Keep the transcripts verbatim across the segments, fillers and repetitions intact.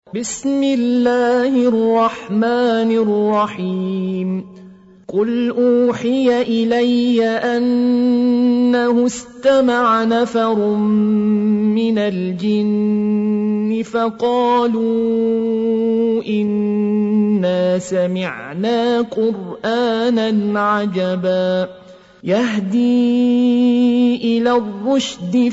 بسم الله الرحمن الرحيم قل أوحي إلي أنه استمع نفر من الجن فقالوا إنا سمعنا قرآنا عجبا يهدي إلى الرشد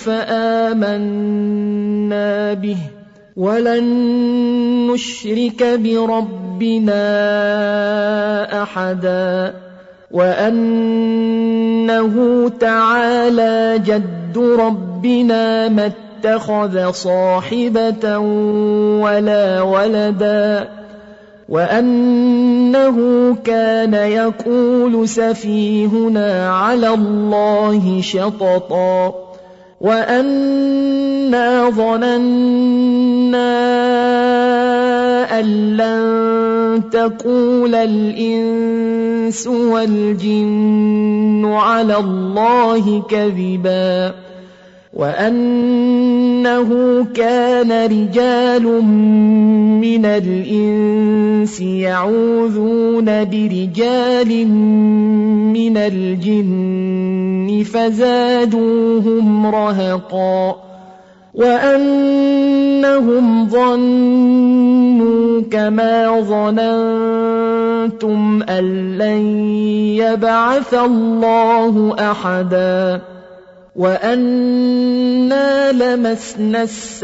فآمنا به ولن نشرك بربنا أحدا وأنه تعالى جد ربنا ما اتخذ صاحبة ولا ولدا وأنه كان يقول سفيهنا على الله شططا وأنا ظننا أن لن تقول الإنس والجن على الله كذبا وأنه كان رجال من الإنس يعوذون برجال من الجن فزادوهم رهقا وأنهم ظنوا كما ظننتم أن لن يبعث الله أحدا وأنا لمسنا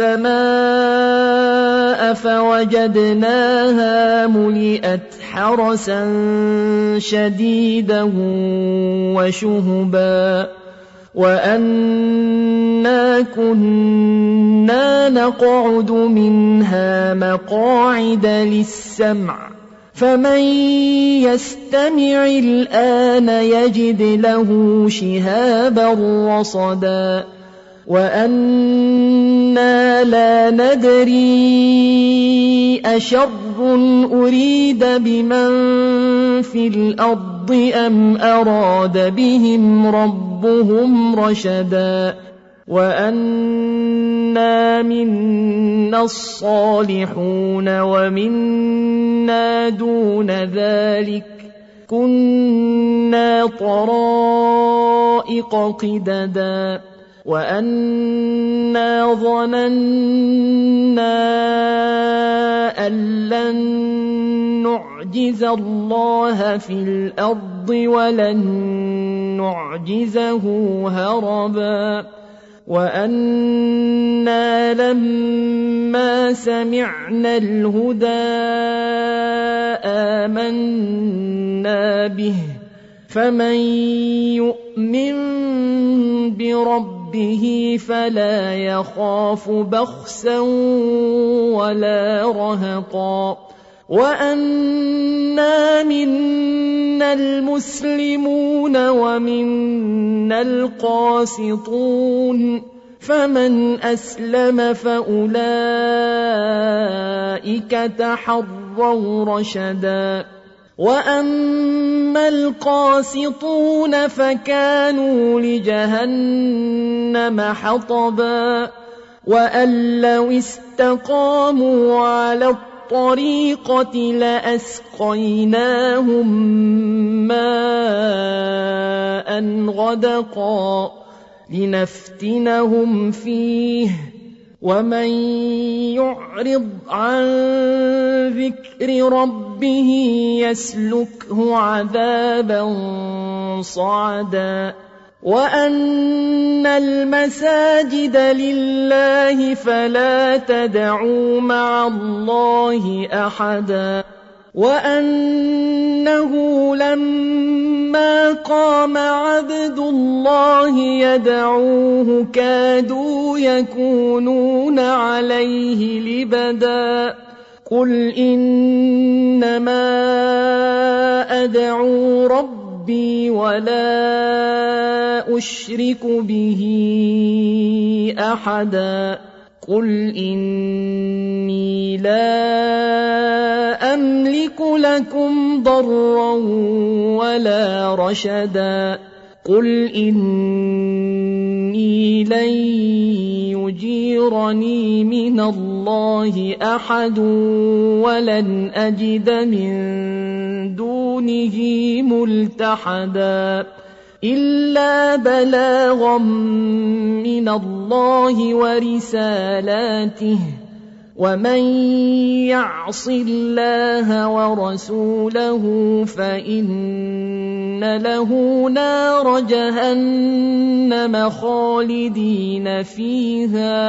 السماء فوجدناها ملئت حرسا شديدا وشهبا وأنا كنا نقعد منها مقاعد للسمع فمن يستمع الآن يجد له شهابا رصدا وأنا لا ندري أشر أريد بمن في الأرض أم أراد بهم ربهم رشدا وأنا منا الصالحون ومنا دون ذلك كنا طرائق قددا وأنا ظننا أن لن نعجز الله في الأرض ولن نعجزه هربا وأنا لما سمعنا الهدى آمنا به فمن يؤمن بربه فلا يخاف بخسا ولا رهقا وأنا منا المسلمون ومنا القاسطون فمن أسلم فأولئك تحروا رشدا وأما القاسطون فكانوا لجهنم حطبا وأن لو استقاموا على الطريقة لأسقيناهم ماء غدقا لنفتنهم فيه ومن يعرض عن ذكر ربه يسلكه عذابا صعدا وأن المساجد لله فلا تدعوا مع الله أحدا وأنه لما قام عبد الله يدعوه كادوا يكونون عليه لبدا قل إنما أدعو ربي ولا أشرك به أحدا قل إني لا أملك لكم ضرا ولا رشدا قل إني لن يجيرني من الله أحد ولن أجد من دونه ملتحدا إلا بلاغا من الله ورسالاته ومن يعص الله ورسوله فإن له نار جهنم خالدين فيها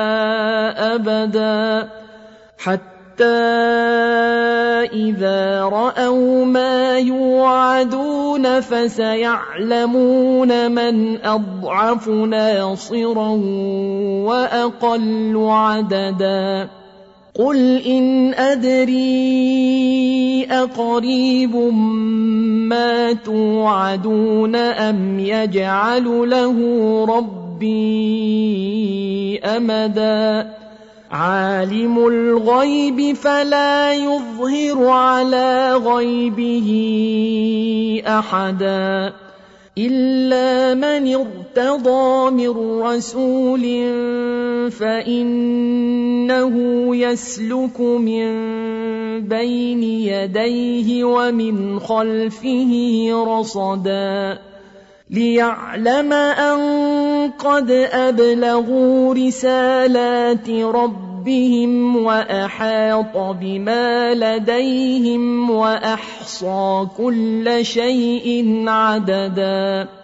أبدا حتى إذا رأوا ما يوعدون فسيعلمون من أضعف ناصرا وأقل عددا قل إن أدري أقريب ما توعدون أم يجعل له ربي أمدا عالم الغيب فلا يظهر على غيبه أحدا إلا من ارتضى من رسول فإنه يسلك من بين يديه ومن خلفه رصدا ليعلم أن قد أبلغوا رسالات ربهم وأحاط بما لديهم وأحصى كل شيء عددا